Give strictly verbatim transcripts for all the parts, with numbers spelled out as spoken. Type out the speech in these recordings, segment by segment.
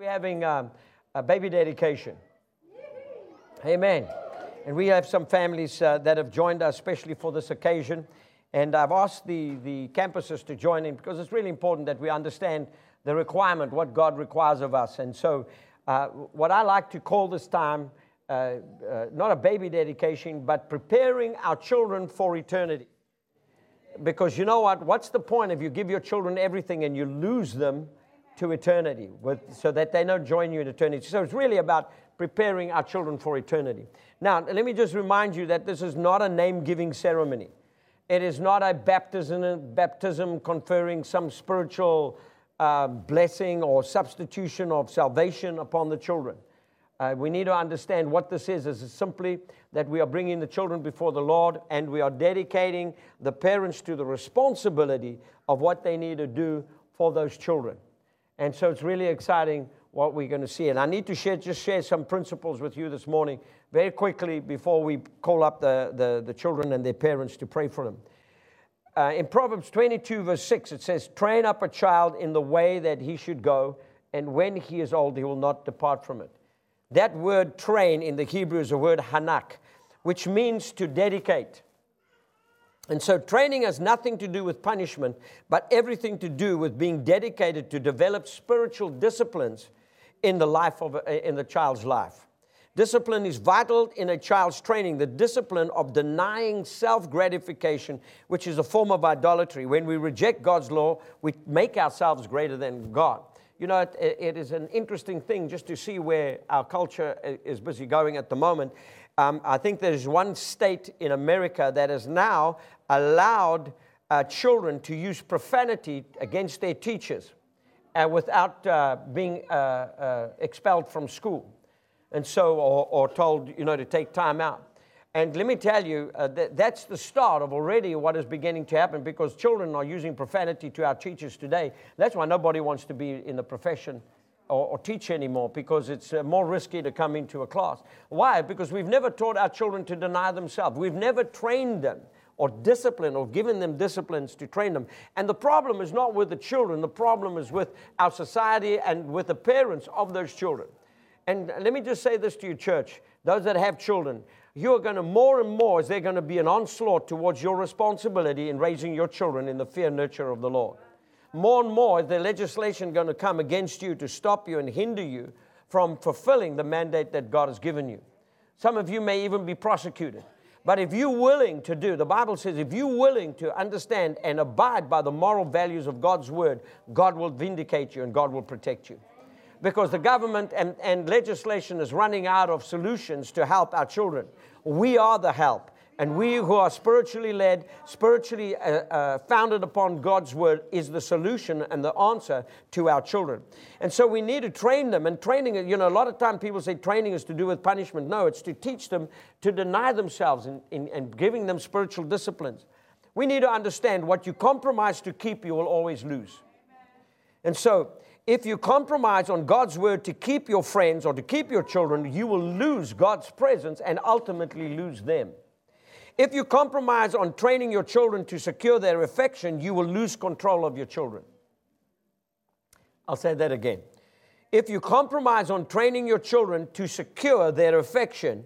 We're having um, a baby dedication. Amen. And we have some families uh, that have joined us especially for this occasion. And I've asked the, the campuses to join in because it's really important that we understand the requirement, what God requires of us. And so uh, what I like to call this time, uh, uh, not a baby dedication, but preparing our children for eternity. Because you know what? What's the point if you give your children everything and you lose them to eternity, with, so that they don't join you in eternity? So it's really about preparing our children for eternity. Now, let me just remind you that this is not a name-giving ceremony. It is not a baptism, baptism conferring some spiritual uh, blessing or substitution of salvation upon the children. Uh, we need to understand what this is. This is simply that we are bringing the children before the Lord, and we are dedicating the parents to the responsibility of what they need to do for those children. And so it's really exciting what we're going to see. And I need to share, just share some principles with you this morning very quickly before we call up the, the, the children and their parents to pray for them. Uh, in Proverbs twenty-two, verse six, it says, "Train up a child in the way that he should go, and when he is old, he will not depart from it." That word train in the Hebrew is a word hanak, which means to dedicate. And so training has nothing to do with punishment, but everything to do with being dedicated to develop spiritual disciplines in the life of a, in the child's life. Discipline is vital in a child's training, the discipline of denying self-gratification, which is a form of idolatry. When we reject God's law, we make ourselves greater than God. You know, it, it is an interesting thing just to see where our culture is busy going at the moment. Um, I think there's one state in America that has now allowed uh, children to use profanity against their teachers uh, without uh, being uh, uh, expelled from school. And so, or, or told, you know, to take time out. And let me tell you, uh, that, that's the start of already what is beginning to happen, because children are using profanity to our teachers today. That's why nobody wants to be in the profession or, or teach anymore, because it's uh, more risky to come into a class. Why? Because we've never taught our children to deny themselves. We've never trained them or disciplined or given them disciplines to train them. And the problem is not with the children. The problem is with our society and with the parents of those children. And let me just say this to you, church, those that have children, you are going to more and more, is there going to be an onslaught towards your responsibility in raising your children in the fear and nurture of the Lord. More and more is the legislation going to come against you to stop you and hinder you from fulfilling the mandate that God has given you. Some of you may even be prosecuted. But if you're willing to do, the Bible says, if you're willing to understand and abide by the moral values of God's word, God will vindicate you and God will protect you. Because the government and, and legislation is running out of solutions to help our children. We are the help. And we who are spiritually led, spiritually uh, uh, founded upon God's word, is the solution and the answer to our children. And so we need to train them. And training, you know, a lot of time people say training is to do with punishment. No, it's to teach them to deny themselves and, and, and giving them spiritual disciplines. We need to understand what you compromise to keep, you will always lose. And so, if you compromise on God's word to keep your friends or to keep your children, you will lose God's presence and ultimately lose them. If you compromise on training your children to secure their affection, you will lose control of your children. I'll say that again. If you compromise on training your children to secure their affection,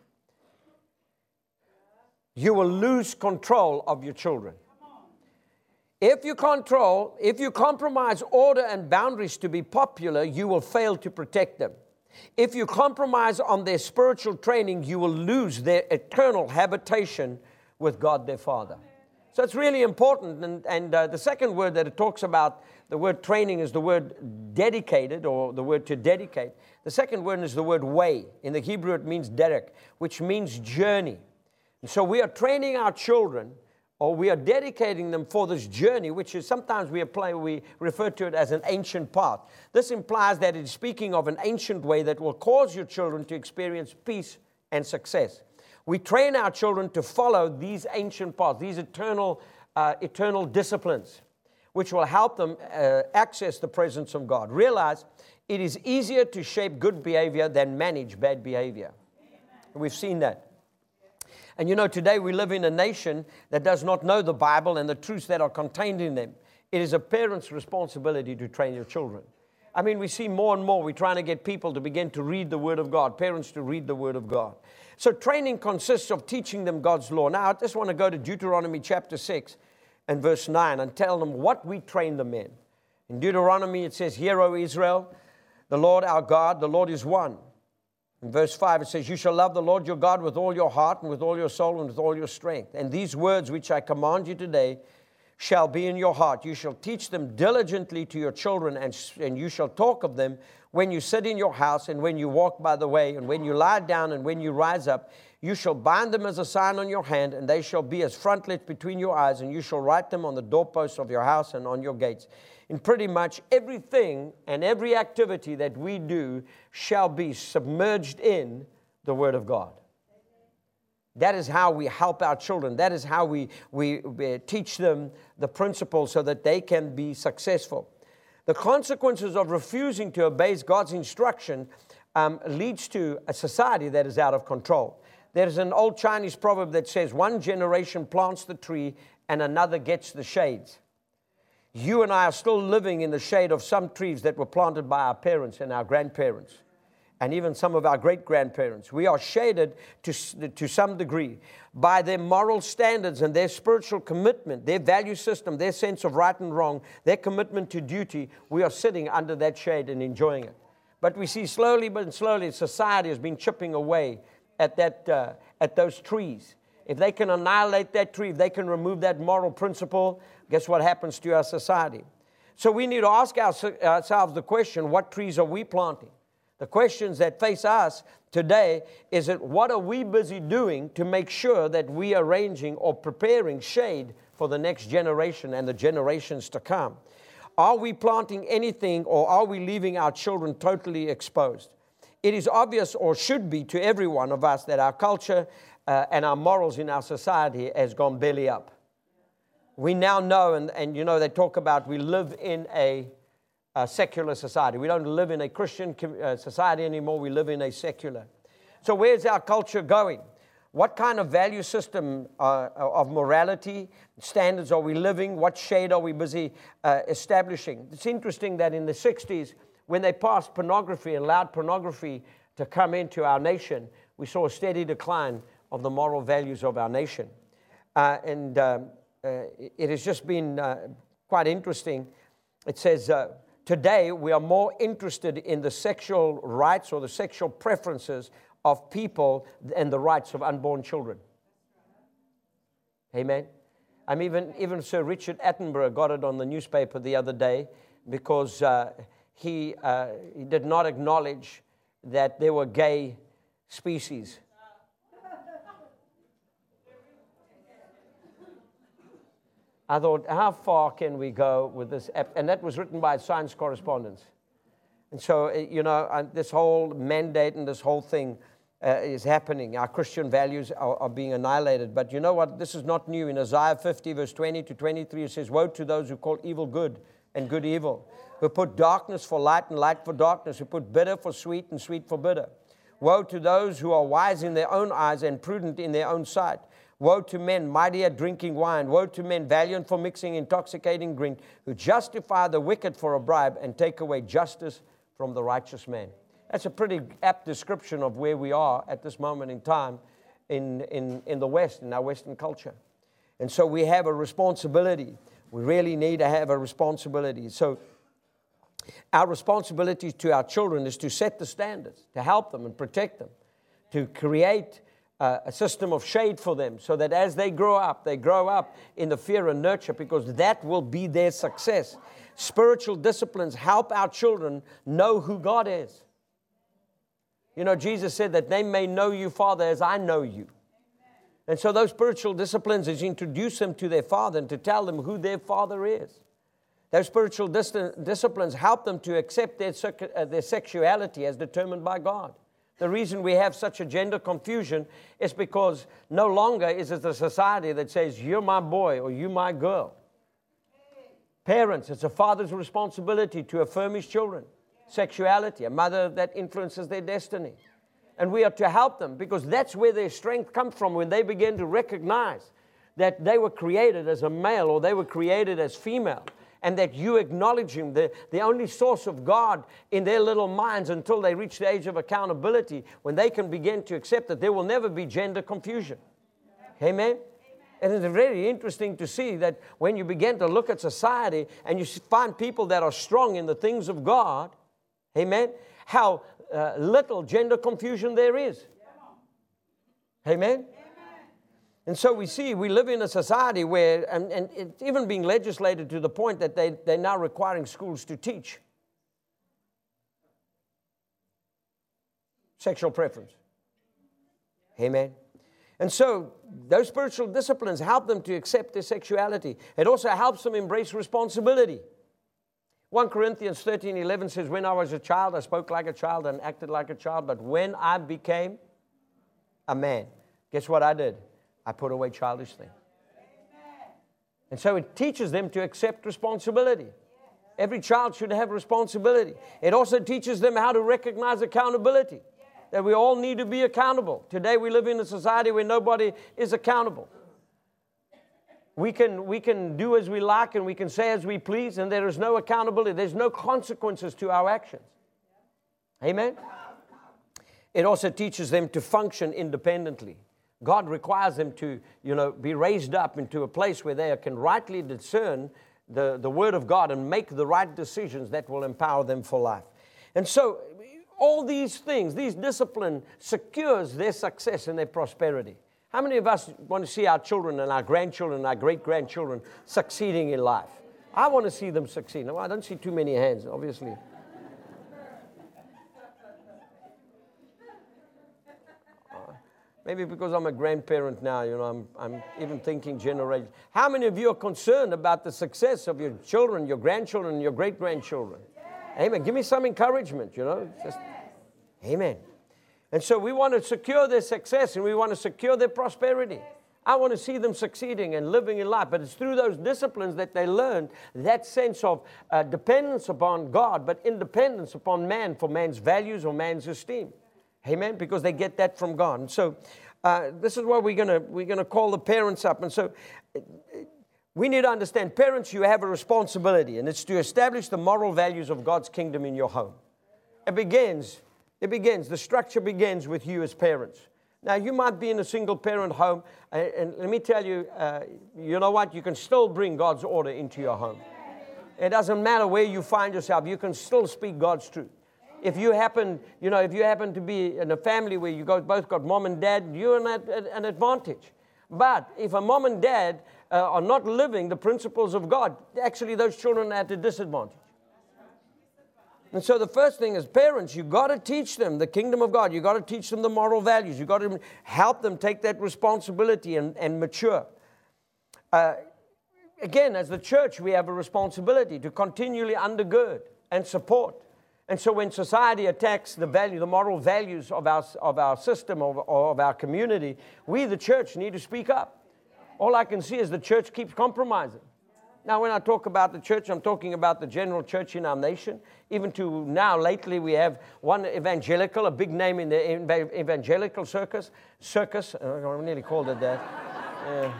you will lose control of your children. If you control, if you compromise order and boundaries to be popular, you will fail to protect them. If you compromise on their spiritual training, you will lose their eternal habitation with God their Father. So it's really important. And, and uh, the second word that it talks about, the word training, is the word dedicated, or the word to dedicate. The second word is the word way. In the Hebrew, it means derek, which means journey. And so we are training our children, or we are dedicating them for this journey, which is sometimes we apply, we refer to it as an ancient path. This implies that it's speaking of an ancient way that will cause your children to experience peace and success. We train our children to follow these ancient paths, these eternal, uh, eternal disciplines, which will help them uh, access the presence of God. Realize it is easier to shape good behavior than manage bad behavior. We've seen that. And you know, today we live in a nation that does not know the Bible and the truths that are contained in them. It is a parent's responsibility to train your children. I mean, we see more and more, we're trying to get people to begin to read the Word of God, parents to read the Word of God. So training consists of teaching them God's law. Now, I just want to go to Deuteronomy chapter six and verse nine and tell them what we train them in. In Deuteronomy, it says, Hear, O Israel, the Lord our God, the Lord is one. In verse five, it says, You shall love the Lord your God with all your heart and with all your soul and with all your strength. And these words which I command you today shall be in your heart. You shall teach them diligently to your children, and, and you shall talk of them when you sit in your house and when you walk by the way and when you lie down and when you rise up. You shall bind them as a sign on your hand, and they shall be as frontlets between your eyes, and you shall write them on the doorposts of your house and on your gates. In pretty much everything and every activity that we do shall be submerged in the Word of God. That is how we help our children. That is how we, we, we teach them the principles so that they can be successful. The consequences of refusing to obey God's instruction um, leads to a society that is out of control. There's an old Chinese proverb that says, one generation plants the tree and another gets the shades. You and I are still living in the shade of some trees that were planted by our parents and our grandparents, and even some of our great-grandparents. We are shaded to, to some degree by their moral standards and their spiritual commitment, their value system, their sense of right and wrong, their commitment to duty. We are sitting under that shade and enjoying it. But we see slowly but slowly society has been chipping away at, that, uh, at those trees. If they can annihilate that tree, if they can remove that moral principle, guess what happens to our society? So we need to ask ourselves the question, what trees are we planting? The questions that face us today is that what are we busy doing to make sure that we are arranging or preparing shade for the next generation and the generations to come? Are we planting anything, or are we leaving our children totally exposed? It is obvious, or should be to every one of us, that our culture uh, and our morals in our society has gone belly up. We now know, and, and you know, they talk about we live in a A secular society. We don't live in a Christian uh, society anymore. We live in a secular. So where's our culture going? What kind of value system uh, of morality standards are we living? What shade are we busy uh, establishing? It's interesting that in the sixties, when they passed pornography, allowed pornography to come into our nation, we saw a steady decline of the moral values of our nation. Uh, and um, uh, it has just been uh, quite interesting. It says, uh, today, we are more interested in the sexual rights or the sexual preferences of people than the rights of unborn children. Amen. I'm even, even Sir Richard Attenborough got it on the newspaper the other day because uh, he, uh, he did not acknowledge that there were gay species. I thought, how far can we go with this app? And that was written by Science Correspondence. And so, you know, this whole mandate and this whole thing uh, is happening. Our Christian values are, are being annihilated. But you know what? This is not new. In Isaiah fifty, verse twenty to twenty-three, it says, Woe to those who call evil good and good evil, who put darkness for light and light for darkness, who put bitter for sweet and sweet for bitter. Woe to those who are wise in their own eyes and prudent in their own sight. Woe to men mighty at drinking wine. Woe to men valiant for mixing intoxicating drink, who justify the wicked for a bribe and take away justice from the righteous man. That's a pretty apt description of where we are at this moment in time in, in, in the West, in our Western culture. And so we have a responsibility. We really need to have a responsibility. So our responsibility to our children is to set the standards, to help them and protect them, to create Uh, a system of shade for them so that as they grow up, they grow up in the fear and nurture, because that will be their success. Spiritual disciplines help our children know who God is. You know, Jesus said that they may know you, Father, as I know you. And so those spiritual disciplines is introduce them to their Father and to tell them who their Father is. Those spiritual dis- disciplines help them to accept their, uh, their sexuality as determined by God. The reason we have such a gender confusion is because no longer is it a society that says, you're my boy or you my girl. Parents, it's a father's responsibility to affirm his children. Sexuality, a mother that influences their destiny. And we are to help them, because that's where their strength comes from, when they begin to recognize that they were created as a male or they were created as female. and that you acknowledge Him, the, the only source of God in their little minds until they reach the age of accountability, when they can begin to accept that there will never be gender confusion. Amen? And it's very interesting to see that when you begin to look at society and you find people that are strong in the things of God, amen, how uh, little gender confusion there is. Amen? And so we see, we live in a society where, and, and it's even being legislated to the point that they, they're now requiring schools to teach sexual preference. Amen. And so those spiritual disciplines help them to accept their sexuality. It also helps them embrace responsibility. First Corinthians thirteen eleven says, when I was a child, I spoke like a child and acted like a child, but when I became a man, guess what I did? I put away childish things. And so it teaches them to accept responsibility. Every child should have responsibility. It also teaches them how to recognize accountability, that we all need to be accountable. Today we live in a society where nobody is accountable. We can, we can do as we like and we can say as we please, and there is no accountability. There's no consequences to our actions. Amen? It also teaches them to function independently. God requires them to, you know, be raised up into a place where they can rightly discern the, the Word of God and make the right decisions that will empower them for life. And so, all these things, these discipline secures their success and their prosperity. How many of us want to see our children and our grandchildren and our great-grandchildren succeeding in life? I want to see them succeed. Well, I don't see too many hands, obviously. Maybe because I'm a grandparent now, you know, I'm, I'm even thinking generations. How many of you are concerned about the success of your children, your grandchildren, and your great-grandchildren? Amen. Give me some encouragement, you know. Just, amen. And so we want to secure their success and we want to secure their prosperity. I want to see them succeeding and living in life. But it's through those disciplines that they learn that sense of uh, dependence upon God, but independence upon man for man's values or man's esteem. Amen? Because they get that from God. And so uh, this is what we're going to we're going to call the parents up. And so uh, we need to understand, parents, you have a responsibility, and it's to establish the moral values of God's kingdom in your home. It begins, it begins, the structure begins with you as parents. Now, you might be in a single-parent home, and, and let me tell you, uh, you know what? You can still bring God's order into your home. It doesn't matter where you find yourself. You can still speak God's truth. If you happen, you know, if you happen to be in a family where you both got mom and dad, you're at an advantage. But if a mom and dad uh, are not living the principles of God, actually those children are at a disadvantage. And so the first thing is, parents, you got to teach them the kingdom of God. You got to teach them the moral values. You got to help them take that responsibility and, and mature. Uh, again, as the church, we have a responsibility to continually undergird and support. And so when society attacks the value, the moral values of our, of our system, of, of our community, we, the church, need to speak up. All I can see is the church keeps compromising. Now, when I talk about the church, I'm talking about the general church in our nation. Even to now, lately, we have one evangelical, a big name in the evangelical circus. Circus, I nearly called it that. Yeah.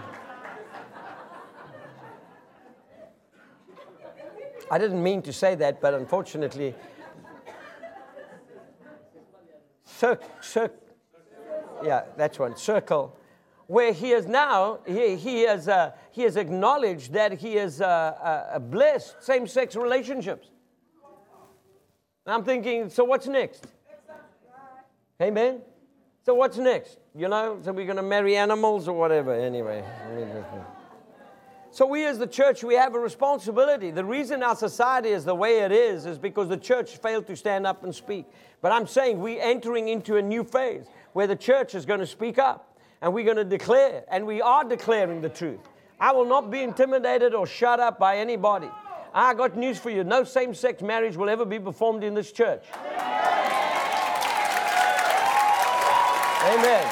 I didn't mean to say that, but unfortunately... Cir- cir- yeah, that's one, circle, where he is now, he, he, has, uh, he has acknowledged that he has uh, uh, blessed same-sex relationships. And I'm thinking, so what's next? Amen? So what's next? You know, so we're going to marry animals or whatever, anyway. So we as the church, we have a responsibility. The reason our society is the way it is is because the church failed to stand up and speak. But I'm saying we're entering into a new phase where the church is going to speak up and we're going to declare, and we are declaring the truth. I will not be intimidated or shut up by anybody. I got news for you. No same-sex marriage will ever be performed in this church. Amen.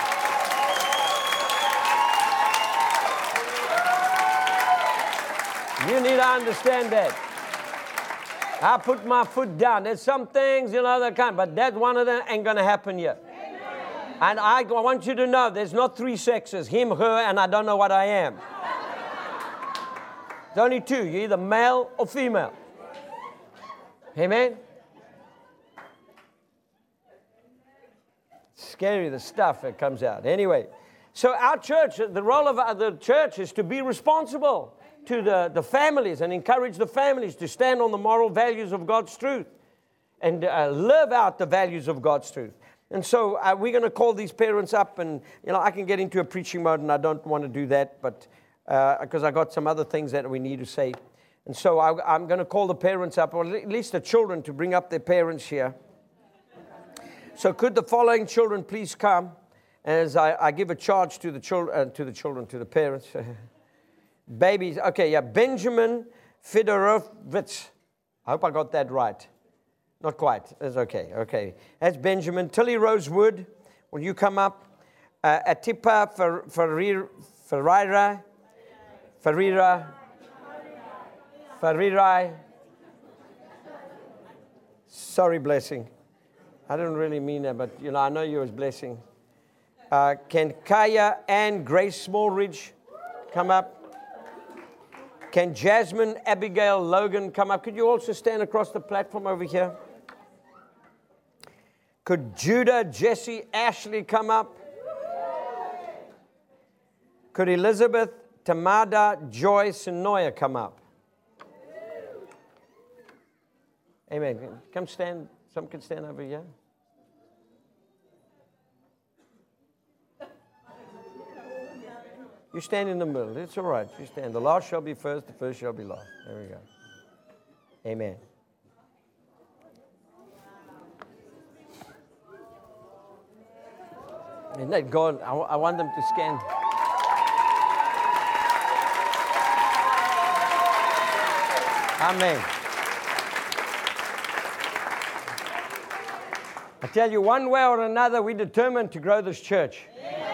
You need to understand that. I put my foot down. There's some things, you know, that kind, but that one of them ain't going to happen yet. And I want you to know there's not three sexes, him, her, and I don't know what I am. It's only two. You're either male or female. Amen? It's scary, the stuff that comes out. Anyway, so our church, the role of the church is to be responsible to the, the families and encourage the families to stand on the moral values of God's truth and uh, live out the values of God's truth. And so uh, we're going to call these parents up, and you know I can get into a preaching mode, and I don't want to do that, but because uh, I got some other things that we need to say. And so I, I'm going to call the parents up, or at least the children, to bring up their parents here. So could the following children please come as I, I give a charge to the children, uh, to the children, to the parents. Babies, okay, yeah, Benjamin Fedorovitz. I hope I got that right. Not quite. That's okay. Okay. That's Benjamin. Tilly Rosewood, will you come up? Uh, Atipa Fer, Ferreira, Ferreira, Ferreira, Ferreira. Sorry, blessing. I don't really mean that, but you know, I know you as blessing. Uh, can Kaya and Grace Smallridge come up? Can Jasmine Abigail Logan come up? Could you also stand across the platform over here? Could Judah Jesse Ashley come up? Could Elizabeth Tamada Joy Sinoya come up? Amen. Come stand. Some can stand over here. You stand in the middle. It's all right. You stand. The last shall be first. The first shall be last. There we go. Amen. Isn't that God? I, I want them to scan. Amen. I tell you, one way or another, we're determined to grow this church.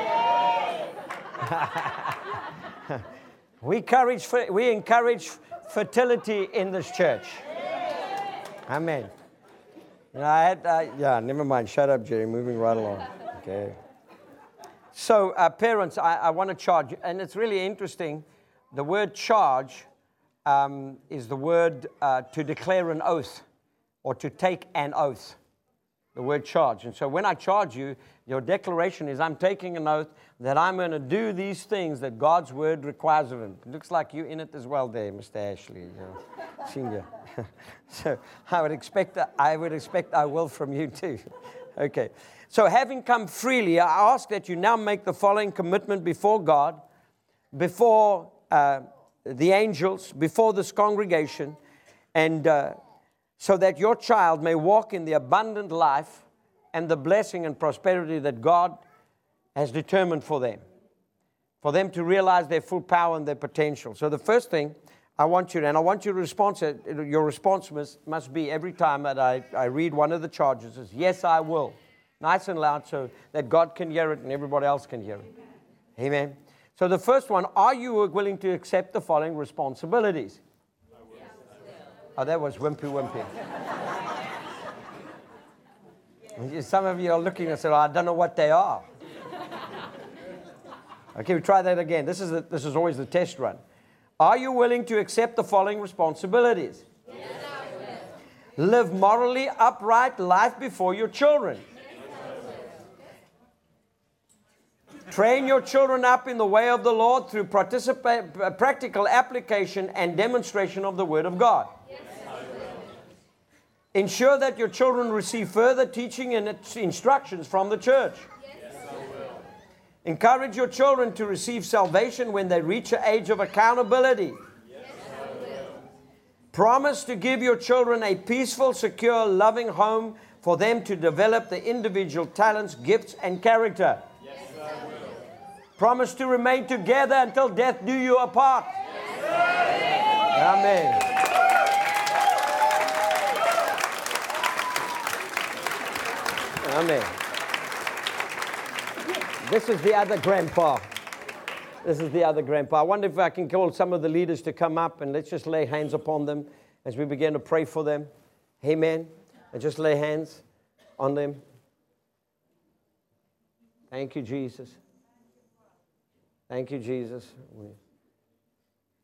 we, encourage, we encourage fertility in this church. Amen. You know, I had, uh, yeah, never mind. Shut up, Jerry. Moving right along. Okay. So, uh, parents, I, I want to charge, and it's really interesting. The word charge um, is the word uh, to declare an oath or to take an oath. The word charge. And so when I charge you, your declaration is I'm taking an oath that I'm going to do these things that God's word requires of him. It looks like you're in it as well there, Mister Ashley, you know, senior. So I would expect that, I would expect I will from you too. Okay. So having come freely, I ask that you now make the following commitment before God, before uh, the angels, before this congregation, and uh, so that your child may walk in the abundant life and the blessing and prosperity that God has determined for them, for them to realize their full power and their potential. So the first thing I want you to, and I want you to respond, your response must, must be every time that I, I read one of the charges is, yes, I will. Nice and loud so that God can hear it and everybody else can hear it. Amen. So the first one, are you willing to accept the following responsibilities? Oh, that was wimpy, wimpy. Some of you are looking and say, oh, I don't know what they are. Okay, we try that again. This is, the, this is always the test run. Are you willing to accept the following responsibilities? Yes, I will. Live morally upright life before your children. Train your children up in the way of the Lord through participa- practical application and demonstration of the Word of God. Ensure that your children receive further teaching and instructions from the church. Yes, I will. Encourage your children to receive salvation when they reach an age of accountability. Yes, I will. Promise to give your children a peaceful, secure, loving home for them to develop their individual talents, gifts, and character. Yes, I will. Promise to remain together until death do you apart. Yes, Amen. Amen. This is the other grandpa. This is the other grandpa. I wonder if I can call some of the leaders to come up and let's just lay hands upon them as we begin to pray for them. Amen. And just lay hands on them. Thank you, Jesus. Thank you, Jesus.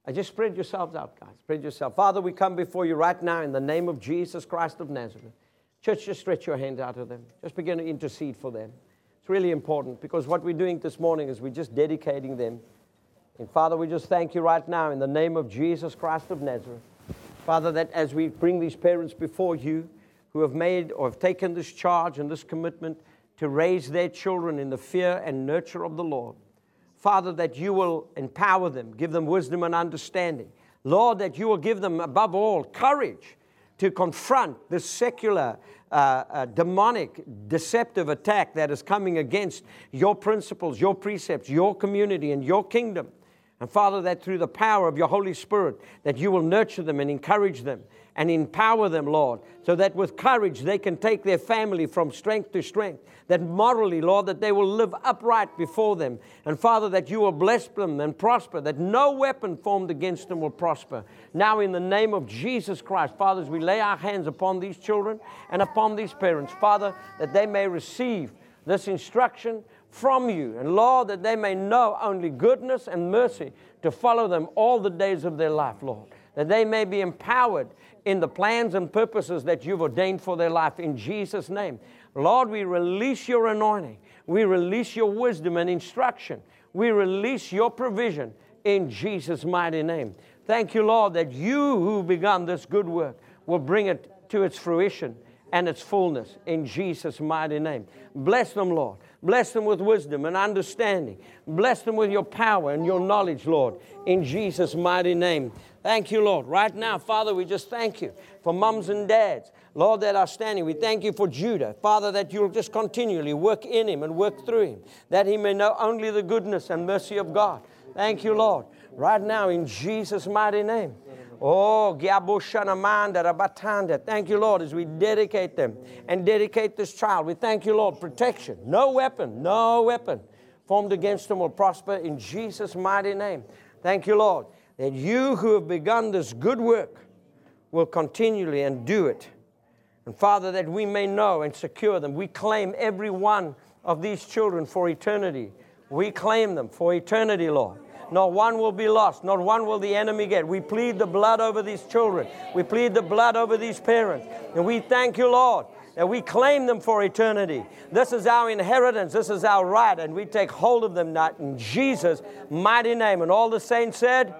Uh, just spread yourselves out, guys. Spread yourself. Father, we come before you right now in the name of Jesus Christ of Nazareth. Church, just stretch your hands out to them. Just begin to intercede for them. It's really important because what we're doing this morning is we're just dedicating them. And Father, we just thank you right now in the name of Jesus Christ of Nazareth. Father, that as we bring these parents before you who have made or have taken this charge and this commitment to raise their children in the fear and nurture of the Lord, Father, that you will empower them, give them wisdom and understanding. Lord, that you will give them, above all, courage to confront this secular, uh, uh, demonic, deceptive attack that is coming against your principles, your precepts, your community, and your kingdom. And Father, that through the power of your Holy Spirit, that you will nurture them and encourage them and empower them, Lord, so that with courage they can take their family from strength to strength. That morally, Lord, that they will live upright before them. And Father, that you will bless them and prosper, that no weapon formed against them will prosper. Now in the name of Jesus Christ, Father, as we lay our hands upon these children and upon these parents, Father, that they may receive this instruction from you. And Lord, that they may know only goodness and mercy to follow them all the days of their life, Lord. That they may be empowered in the plans and purposes that you've ordained for their life in Jesus' name. Lord, we release your anointing. We release your wisdom and instruction. We release your provision in Jesus' mighty name. Thank you, Lord, that you who begun this good work will bring it to its fruition and its fullness in Jesus' mighty name. Bless them, Lord. Bless them with wisdom and understanding. Bless them with your power and your knowledge, Lord, in Jesus' mighty name. Thank you, Lord. Right now, Father, we just thank you for mums and dads, Lord, that are standing. We thank you for Judah, Father, that you'll just continually work in him and work through him, that he may know only the goodness and mercy of God. Thank you, Lord. Right now, in Jesus' mighty name. Oh, Gyaboshanamanda Rabatanda. Thank you, Lord, as we dedicate them and dedicate this child. We thank you, Lord, protection. No weapon, no weapon formed against them will prosper in Jesus' mighty name. Thank you, Lord, that you who have begun this good work will continually and do it. And Father, that we may know and secure them. We claim every one of these children for eternity. We claim them for eternity, Lord. Not one will be lost. Not one will the enemy get. We plead the blood over these children. We plead the blood over these parents. And we thank you, Lord, that we claim them for eternity. This is our inheritance. This is our right. And we take hold of them now in Jesus' mighty name. And all the saints said,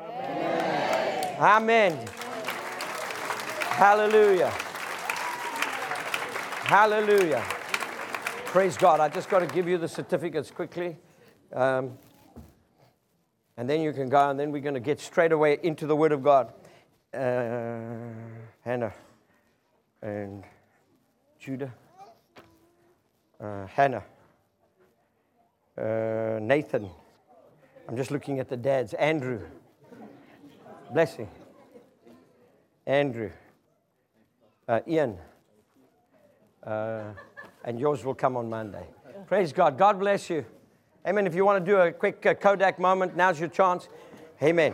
Amen. Amen. Hallelujah. Hallelujah. Praise God. I just got to give you the certificates quickly. Um, And then you can go, and then we're going to get straight away into the Word of God. Uh, Hannah and Judah. Uh, Hannah. Uh, Nathan. I'm just looking at the dads. Andrew. Blessing. Andrew. Uh, Ian. Uh, and yours will come on Monday. Praise God. God bless you. Amen. If you want to do a quick uh, Kodak moment, now's your chance. Amen.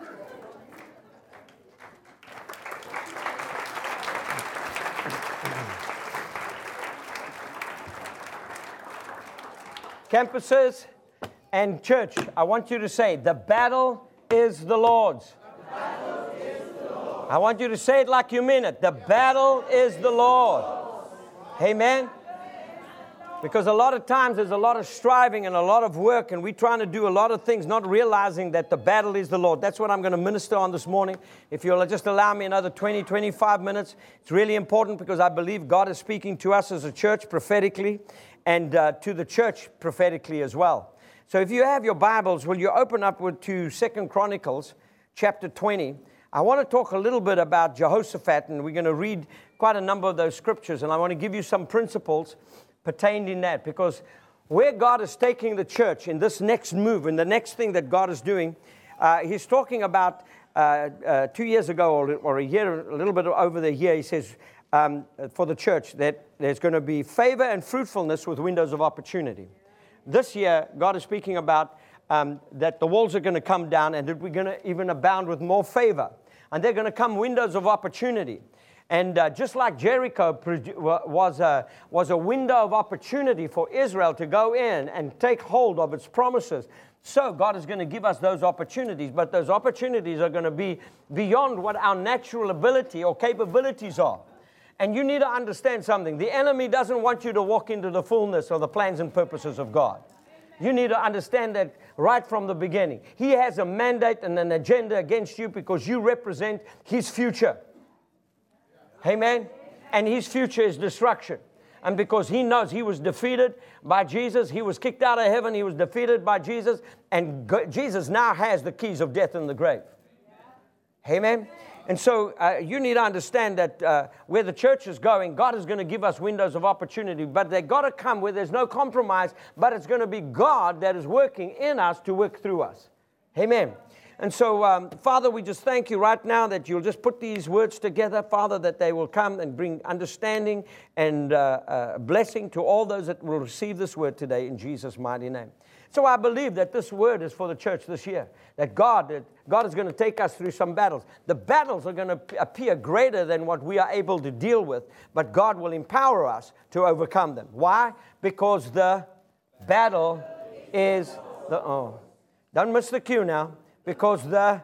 Campuses and church, I want you to say, the battle is the Lord's. The battle is the Lord. I want you to say it like you mean it. The battle is the Lord. Amen. Because a lot of times there's a lot of striving and a lot of work, and we're trying to do a lot of things, not realizing that the battle is the Lord. That's what I'm going to minister on this morning. If you'll just allow me another twenty, twenty-five minutes, it's really important because I believe God is speaking to us as a church prophetically and uh, to the church prophetically as well. So if you have your Bibles, will you open up with, to Second Chronicles chapter twenty. I want to talk a little bit about Jehoshaphat, and we're going to read quite a number of those scriptures, and I want to give you some principles pertained in that, because where God is taking the church in this next move, in the next thing that God is doing, uh, he's talking about uh, uh, two years ago or, or a year, a little bit over the year, he says um, for the church that there's going to be favor and fruitfulness with windows of opportunity. This year, God is speaking about um, that the walls are going to come down and that we're going to even abound with more favor. And they're going to come windows of opportunity. And uh, just like Jericho produ- was a, was a window of opportunity for Israel to go in and take hold of its promises, so God is going to give us those opportunities. But those opportunities are going to be beyond what our natural ability or capabilities are. And you need to understand something. The enemy doesn't want you to walk into the fullness of the plans and purposes of God. You need to understand that right from the beginning. He has a mandate and an agenda against you because you represent His future. Amen? And His future is destruction. And because He knows He was defeated by Jesus, He was kicked out of heaven, He was defeated by Jesus, and go- Jesus now has the keys of death and the grave. Amen? And so uh, you need to understand that uh, where the church is going, God is going to give us windows of opportunity, but they've got to come where there's no compromise, but it's going to be God that is working in us to work through us. Amen. And so, um, Father, we just thank you right now that you'll just put these words together, Father, that they will come and bring understanding and uh, uh, blessing to all those that will receive this word today in Jesus' mighty name. So I believe that this word is for the church this year, that God, that God is going to take us through some battles. The battles are going to appear greater than what we are able to deal with, but God will empower us to overcome them. Why? Because the battle is the, oh, don't miss the cue now, because the,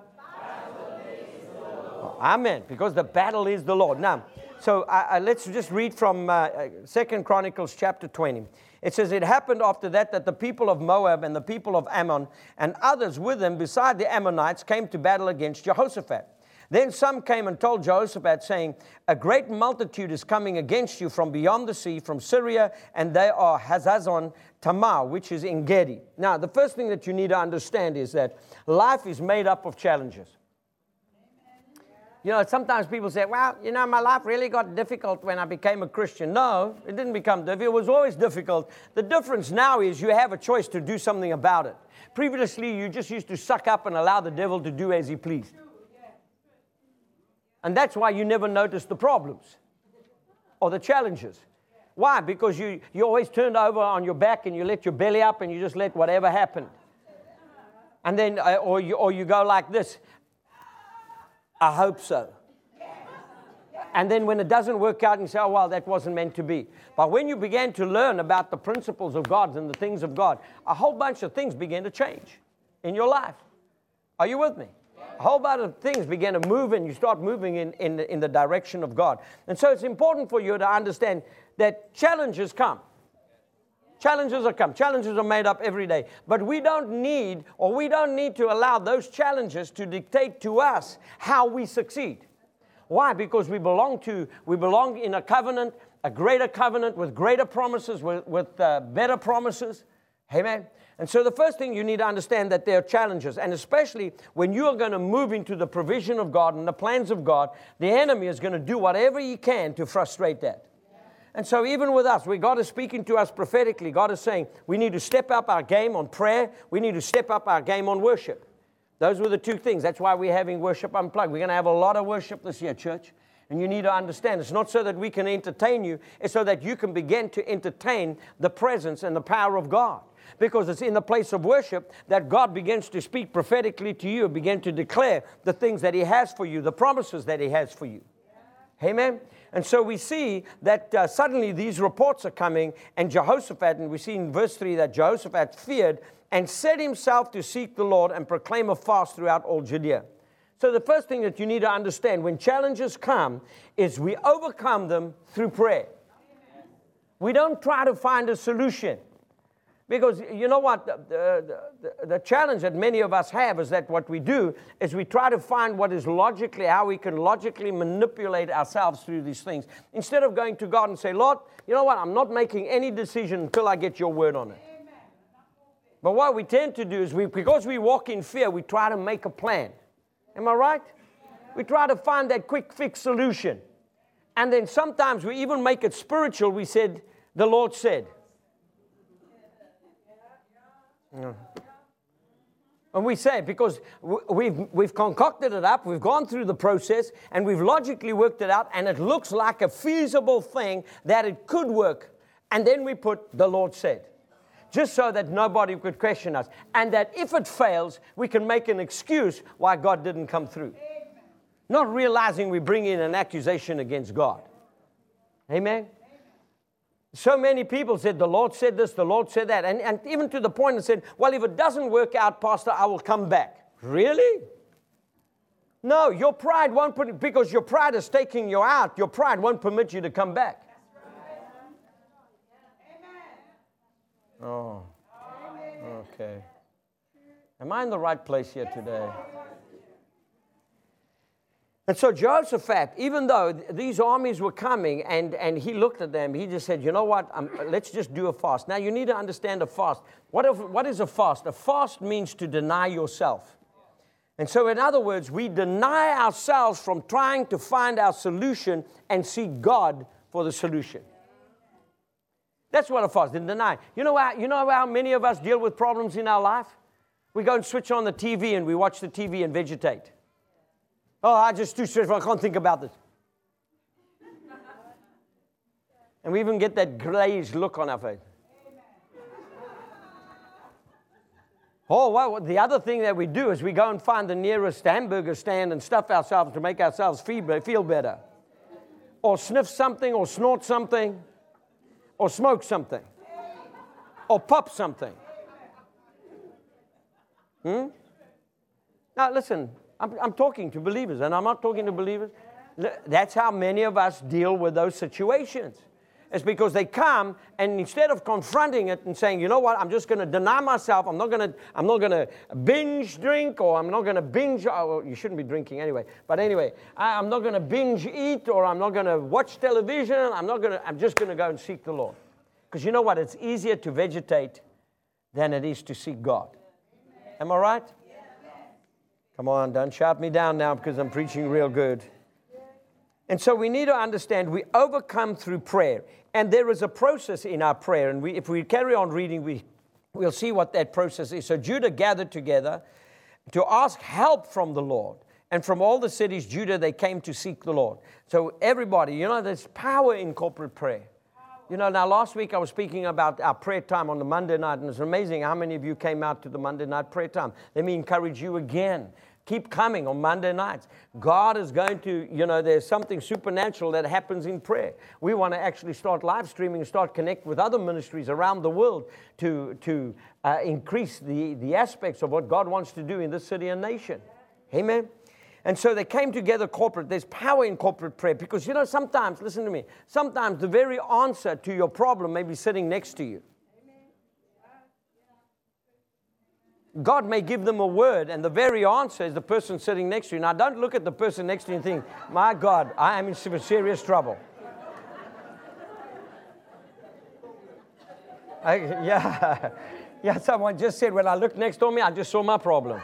oh, amen, because the battle is the Lord. Now, so uh, uh, let's just read from uh, Second Chronicles chapter twenty. It says, it happened after that that the people of Moab and the people of Ammon and others with them beside the Ammonites came to battle against Jehoshaphat. Then some came and told Jehoshaphat, saying, a great multitude is coming against you from beyond the sea, from Syria, and they are Hazazon Tamar, which is En Gedi. Now, the first thing that you need to understand is that life is made up of challenges. You know, sometimes people say, well, you know, my life really got difficult when I became a Christian. No, it didn't become difficult. It was always difficult. The difference now is you have a choice to do something about it. Previously, you just used to suck up and allow the devil to do as he pleased. And that's why you never noticed the problems or the challenges. Why? Because you, you always turned over on your back and you let your belly up and you just let whatever happen. And then, uh, or, you, or you go like this. I hope so. And then when it doesn't work out, you say, oh, well, that wasn't meant to be. But when you began to learn about the principles of God and the things of God, a whole bunch of things began to change in your life. Are you with me? A whole bunch of things began to move and you start moving in, in, in the direction of God. And so it's important for you to understand that challenges come. Challenges are come. Challenges are made up every day. But we don't need, or we don't need to allow those challenges to dictate to us how we succeed. Why? Because we belong to, we belong in a covenant, a greater covenant with greater promises, with, with uh, better promises. Amen. And so the first thing you need to understand that there are challenges. And especially when you are going to move into the provision of God and the plans of God, the enemy is going to do whatever he can to frustrate that. And so even with us, we God is speaking to us prophetically. God is saying we need to step up our game on prayer. We need to step up our game on worship. Those were the two things. That's why we're having Worship Unplugged. We're going to have a lot of worship this year, church. And you need to understand, it's not so that we can entertain you. It's so that you can begin to entertain the presence and the power of God. Because it's in the place of worship that God begins to speak prophetically to you, begin to declare the things that He has for you, the promises that He has for you. Amen? And so we see that uh, suddenly these reports are coming, and Jehoshaphat, and we see in verse three that Jehoshaphat feared and set himself to seek the Lord and proclaim a fast throughout all Judea. So the first thing that you need to understand when challenges come is we overcome them through prayer. We don't try to find a solution. Because you know what, the, the, the, the challenge that many of us have is that what we do is we try to find what is logically, how we can logically manipulate ourselves through these things. Instead of going to God and say, Lord, you know what, I'm not making any decision until I get your word on it. Amen. But what we tend to do is, we, because we walk in fear, we try to make a plan. Am I right? We try to find that quick fix solution. And then sometimes we even make it spiritual. We said, the Lord said. Yeah. And we say, because we've, we've concocted it up, we've gone through the process, and we've logically worked it out, and it looks like a feasible thing that it could work. And then we put, the Lord said, just so that nobody could question us. And that if it fails, we can make an excuse why God didn't come through. not realizing we bring in an accusation against God. Amen? So many people said, the Lord said this, the Lord said that. And, and even to the point that said, well, if it doesn't work out, Pastor, I will come back. Really? No, your pride won't put it, because your pride is taking you out. Your pride won't permit you to come back. Oh, okay. Am I in the right place here today? And so Jehoshaphat, even though th- these armies were coming, and, and he looked at them, he just said, you know what, um, let's just do a fast. Now, you need to understand a fast. What, if, what is a fast? A fast means to deny yourself. And so, in other words, we deny ourselves from trying to find our solution and seek God for the solution. That's what a fast is, deny. You know how, you know how many of us deal with problems in our life? We go and switch on the T V and we watch the T V and vegetate. Oh, I just too stressful. I can't think about this. And we even get that glazed look on our face. Oh, well, the other thing that we do is we go and find the nearest hamburger stand and stuff ourselves to make ourselves feel better. Or sniff something, or snort something, or smoke something, or pop something. Hmm? Now, listen. I'm, I'm talking to believers, and I'm not talking to believers. That's how many of us deal with those situations. It's because they come, and instead of confronting it and saying, you know what, I'm just going to deny myself. I'm not going to. I'm not going to binge drink, or I'm not going to binge. Oh, you shouldn't be drinking anyway. But anyway, I, I'm not going to binge eat, or I'm not going to watch television. I'm not going to. I'm just going to go and seek the Lord. Because you know what? It's easier to vegetate than it is to seek God. Am I right? Come on, don't shout me down now because I'm preaching real good. And so we need to understand we overcome through prayer. And there is a process in our prayer. And we, if we carry on reading, we, we'll see what that process is. So Judah gathered together to ask help from the Lord. And from all the cities, Judah, they came to seek the Lord. So everybody, you know, there's power in corporate prayer. You know, now last week I was speaking about our prayer time on the Monday night, and it's amazing how many of you came out to the Monday night prayer time. Let me encourage you again. Keep coming on Monday nights. God is going to, you know, there's something supernatural that happens in prayer. We want to actually start live streaming and start connect with other ministries around the world to, to uh, increase the, the aspects of what God wants to do in this city and nation. Amen. And so they came together corporate. There's power in corporate prayer because, you know, sometimes, listen to me, sometimes the very answer to your problem may be sitting next to you. God may give them a word, and the very answer is the person sitting next to you. Now, don't look at the person next to you and think, my God, I am in serious trouble. I, yeah, yeah, someone just said, when I looked next to me, I just saw my problem.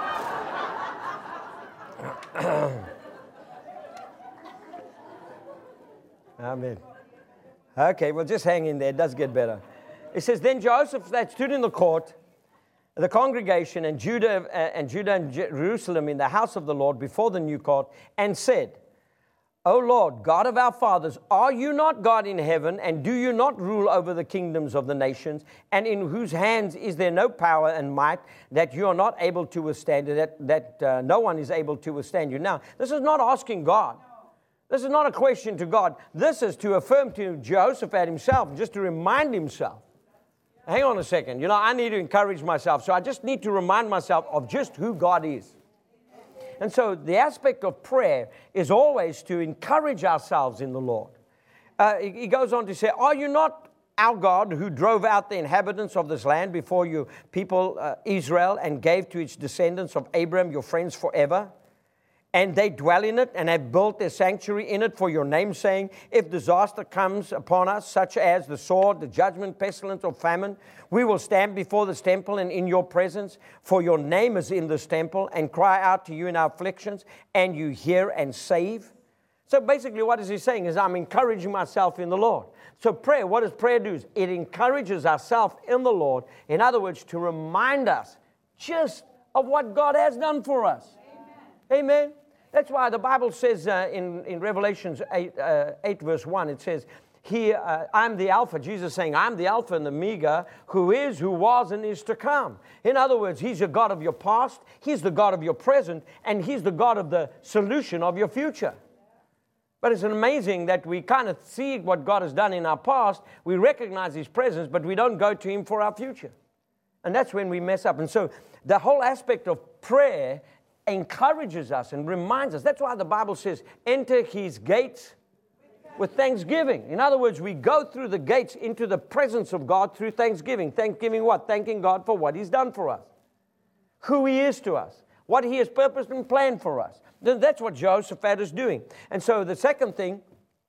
Amen. Okay, well, just hang in there. It does get better. It says, then Jehoshaphat stood in the court, the congregation, and Judah uh, and Judah and Jerusalem in the house of the Lord before the new court, and said, O Lord, God of our fathers, are you not God in heaven, and do you not rule over the kingdoms of the nations, and in whose hands is there no power and might that you are not able to withstand, that, that uh, no one is able to withstand you? Now, this is not asking God. This is not a question to God. This is to affirm to Jehoshaphat himself, just to remind himself. Hang on a second. You know, I need to encourage myself, so I just need to remind myself of just who God is. And so the aspect of prayer is always to encourage ourselves in the Lord. Uh, he goes on to say, are you not our God who drove out the inhabitants of this land before you people, uh, Israel, and gave to its descendants of Abraham, your friends, forever? And they dwell in it and have built their sanctuary in it for your name, saying, if disaster comes upon us, such as the sword, the judgment, pestilence, or famine, we will stand before this temple and in your presence, for your name is in this temple, and cry out to you in our afflictions, and you hear and save. So basically what is he saying is I'm encouraging myself in the Lord. So prayer, what does prayer do? It encourages ourselves in the Lord. In other words, to remind us just of what God has done for us. Amen. Amen. That's why the Bible says uh, in, in Revelations eight, uh, eight verse one, it says, He, uh, I'm the Alpha. Jesus saying, I'm the Alpha and the Omega, who is, who was, and is to come. In other words, He's the God of your past, He's the God of your present, and He's the God of the solution of your future. But it's amazing that we kind of see what God has done in our past, we recognize His presence, but we don't go to Him for our future. And that's when we mess up. And so the whole aspect of prayer encourages us and reminds us. That's why the Bible says, enter His gates with thanksgiving. In other words, we go through the gates into the presence of God through thanksgiving. Thanksgiving what? Thanking God for what He's done for us, who He is to us, what He has purposed and planned for us. Then that's what Jehoshaphat is doing. And so the second thing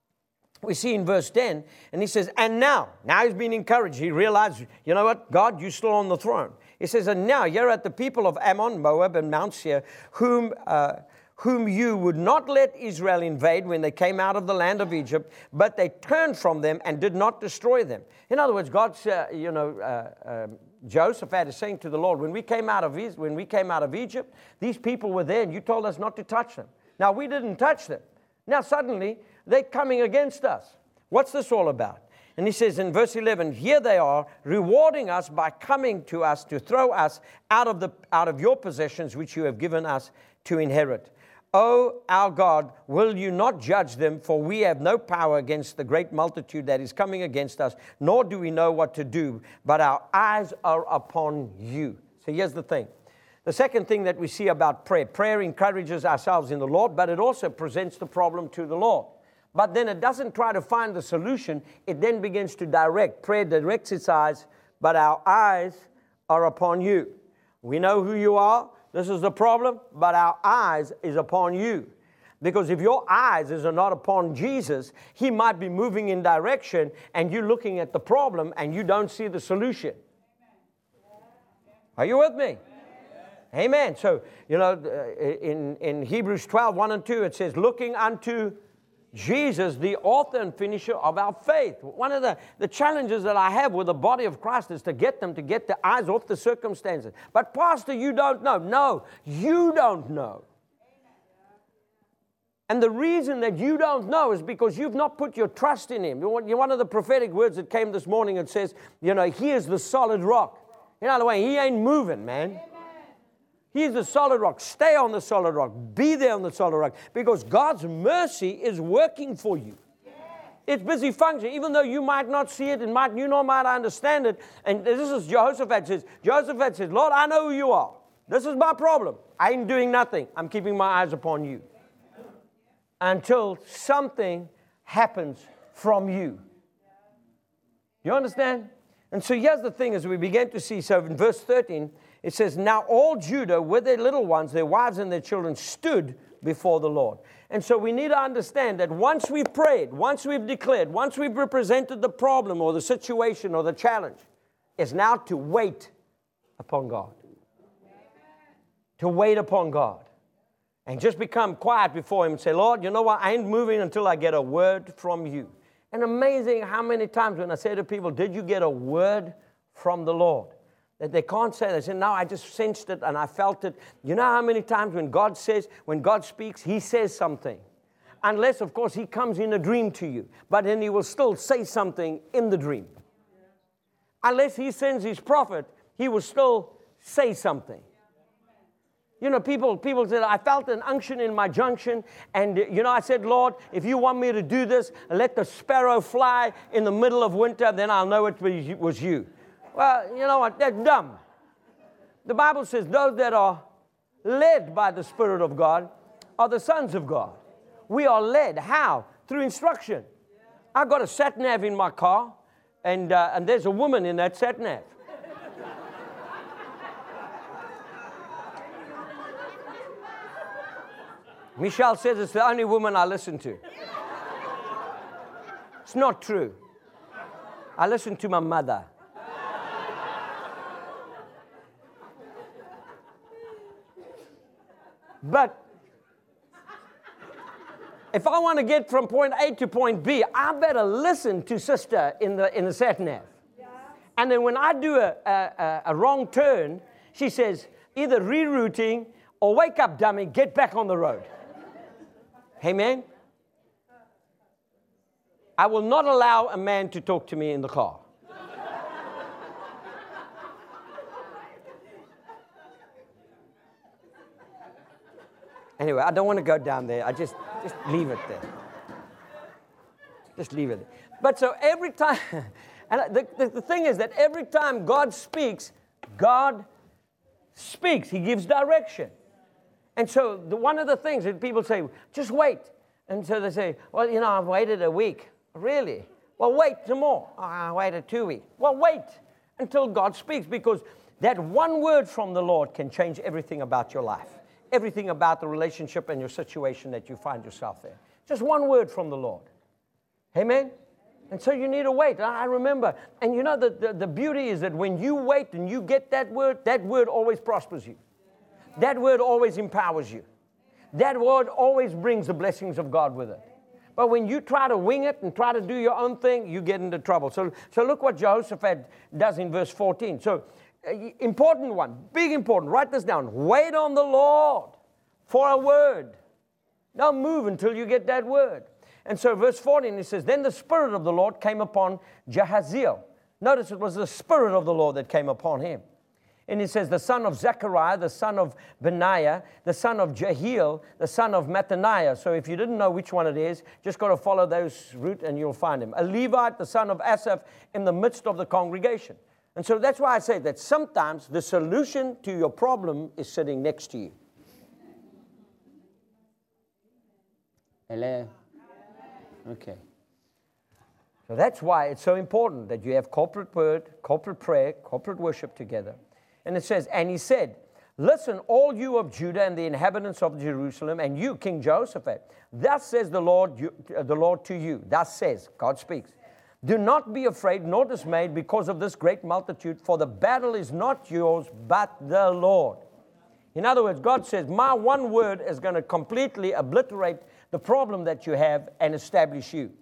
we see in verse ten, and he says, and now, now he's been encouraged. He realized, you know what, God, you're still on the throne. He says, and now you're at the people of Ammon, Moab, and Mount Seir, whom... Uh, whom you would not let Israel invade when they came out of the land of Egypt, but they turned from them and did not destroy them. In other words, God, uh, you know, uh, um, Jehoshaphat is saying to the Lord, when we came out of when we came out of Egypt, these people were there, and you told us not to touch them. Now we didn't touch them. Now suddenly they're coming against us. What's this all about? And he says in verse eleven, here they are rewarding us by coming to us to throw us out of the out of your possessions, which you have given us to inherit. O our God, will you not judge them? For we have no power against the great multitude that is coming against us, nor do we know what to do, but our eyes are upon you. So here's the thing. The second thing that we see about prayer, prayer encourages ourselves in the Lord, but it also presents the problem to the Lord. But then it doesn't try to find the solution. It then begins to direct. Prayer directs its eyes, but our eyes are upon you. We know who you are. This is the problem, but our eyes is upon you. Because if your eyes is not upon Jesus, He might be moving in direction and you're looking at the problem and you don't see the solution. Are you with me? Amen. Amen. So, you know, in, in Hebrews twelve, one and two, it says, looking unto Jesus, the author and finisher of our faith. One of the, the challenges that I have with the body of Christ is to get them to get their eyes off the circumstances. But Pastor, you don't know. No, you don't know. And the reason that you don't know is because you've not put your trust in Him. One of the prophetic words that came this morning, it says, you know, He is the solid rock. In other words, He ain't moving, man. He's the solid rock. Stay on the solid rock. Be there on the solid rock. Because God's mercy is working for you. Yeah. It's busy functioning. Even though you might not see it and might, you know, might understand it. And this is Jehoshaphat says. Jehoshaphat says, Lord, I know who you are. This is my problem. I ain't doing nothing. I'm keeping my eyes upon you. Until something happens from you. You understand? And so here's the thing as we begin to see. So in verse thirteen, it says, now all Judah with their little ones, their wives and their children stood before the Lord. And so we need to understand that once we've prayed, once we've declared, once we've represented the problem or the situation or the challenge, is now to wait upon God. To wait upon God. And just become quiet before Him and say, Lord, you know what? I ain't moving until I get a word from you. And amazing how many times when I say to people, did you get a word from the Lord? That they can't say, they say, no, I just sensed it and I felt it. You know how many times when God says, when God speaks, He says something. Unless, of course, He comes in a dream to you. But then He will still say something in the dream. Unless He sends His prophet, He will still say something. You know, people, people said, I felt an unction in my junction. And, you know, I said, Lord, if you want me to do this, let the sparrow fly in the middle of winter, then I'll know it was you. Well, you know what? That's dumb. The Bible says those that are led by the Spirit of God are the sons of God. We are led. How? Through instruction. I've got a sat-nav in my car, and, uh, and there's a woman in that sat-nav. Michelle says it's the only woman I listen to. It's not true. I listen to my mother. But if I want to get from point A to point B, I better listen to sister in the in the sat-nav. Yeah. And then when I do a, a, a wrong turn, she says, either rerouting or wake up, dummy, get back on the road. Amen? I will not allow a man to talk to me in the car. Anyway, I don't want to go down there. I just, just leave it there. Just leave it there. But so every time, and the, the, the thing is that every time God speaks, God speaks. He gives direction. And so the, one of the things that people say, just wait. And so they say, well, you know, I've waited a week. Really? Well, wait some more. Oh, I waited two weeks. Well, wait until God speaks, because that one word from the Lord can change everything about your life. Everything about the relationship and your situation that you find yourself in. Just one word from the Lord. Amen? And so you need to wait. I remember. And you know, the, the, the beauty is that when you wait and you get that word, that word always prospers you. That word always empowers you. That word always brings the blessings of God with it. But when you try to wing it and try to do your own thing, you get into trouble. So, so look what Jehoshaphat does in verse fourteen. So, uh, important one, big important. Write this down. Wait on the Lord for a word. Don't move until you get that word. And so verse fourteen, it says, then the Spirit of the Lord came upon Jahaziel. Notice it was the Spirit of the Lord that came upon him. And it says, the son of Zechariah, the son of Benaiah, the son of Jehiel, the son of Mattaniah. So if you didn't know which one it is, just got to follow those route and you'll find him. A Levite, the son of Asaph, in the midst of the congregation. And so that's why I say that sometimes the solution to your problem is sitting next to you. Hello? Okay. So that's why it's so important that you have corporate word, corporate prayer, corporate worship together. And it says, and he said, listen, all you of Judah and the inhabitants of Jerusalem, and you, King Jehoshaphat, thus says the Lord, you, uh, the Lord to you, thus says, God speaks, do not be afraid nor dismayed because of this great multitude, for the battle is not yours, but the Lord. In other words, God says, my one word is going to completely obliterate the problem that you have and establish you.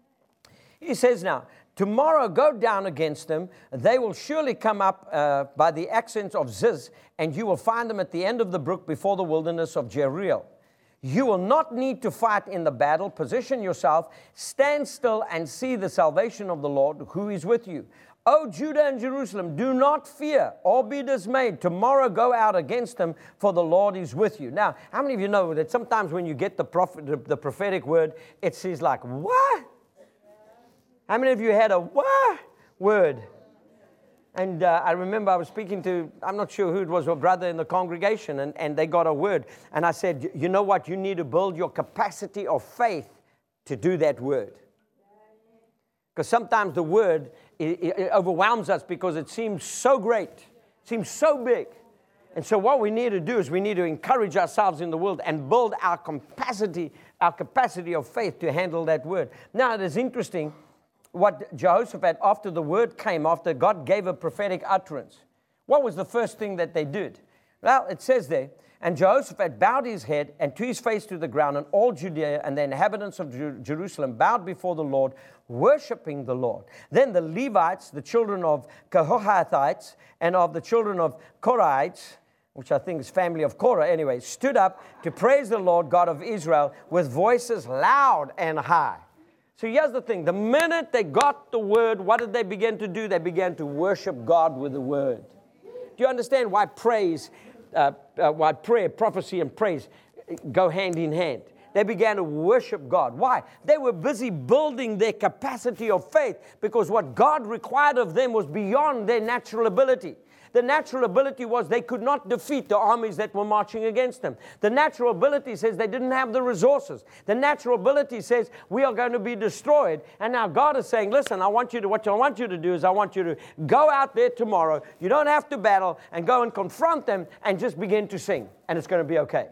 He says now, tomorrow go down against them. They will surely come up uh, by the accents of Ziz, and you will find them at the end of the brook before the wilderness of Jeriel. You will not need to fight in the battle. Position yourself, stand still, and see the salvation of the Lord who is with you. O Judah and Jerusalem, do not fear or be dismayed. Tomorrow go out against them, for the Lord is with you. Now, how many of you know that sometimes when you get the, prophet, the, the prophetic word, it says like, what? How many of you had a what word? And uh, I remember I was speaking to, I'm not sure who it was, a brother in the congregation, and, and they got a word. And I said, you know what? You need to build your capacity of faith to do that word. Because sometimes the word, it, it overwhelms us because it seems so great, seems so big. And so what we need to do is we need to encourage ourselves in the world and build our capacity, our capacity of faith to handle that word. Now, it is interesting what Jehoshaphat, after the word came, after God gave a prophetic utterance, what was the first thing that they did? Well, it says there, and Jehoshaphat bowed his head and to his face to the ground, and all Judea and the inhabitants of Jer- Jerusalem bowed before the Lord, worshiping the Lord. Then the Levites, the children of Kohathites, and of the children of Korahites, which I think is family of Korah anyway, stood up to praise the Lord God of Israel with voices loud and high. So here's the thing. The minute they got the word, what did they begin to do? They began to worship God with the word. Do you understand why praise, uh, uh, why prayer, prophecy, and praise go hand in hand? They began to worship God. Why? They were busy building their capacity of faith, because what God required of them was beyond their natural ability. The natural ability was they could not defeat the armies that were marching against them. The natural ability says they didn't have the resources. The natural ability says we are going to be destroyed. And now God is saying, listen, I want you to, what I want you to do is I want you to go out there tomorrow. You don't have to battle, and go and confront them and just begin to sing. And it's going to be okay.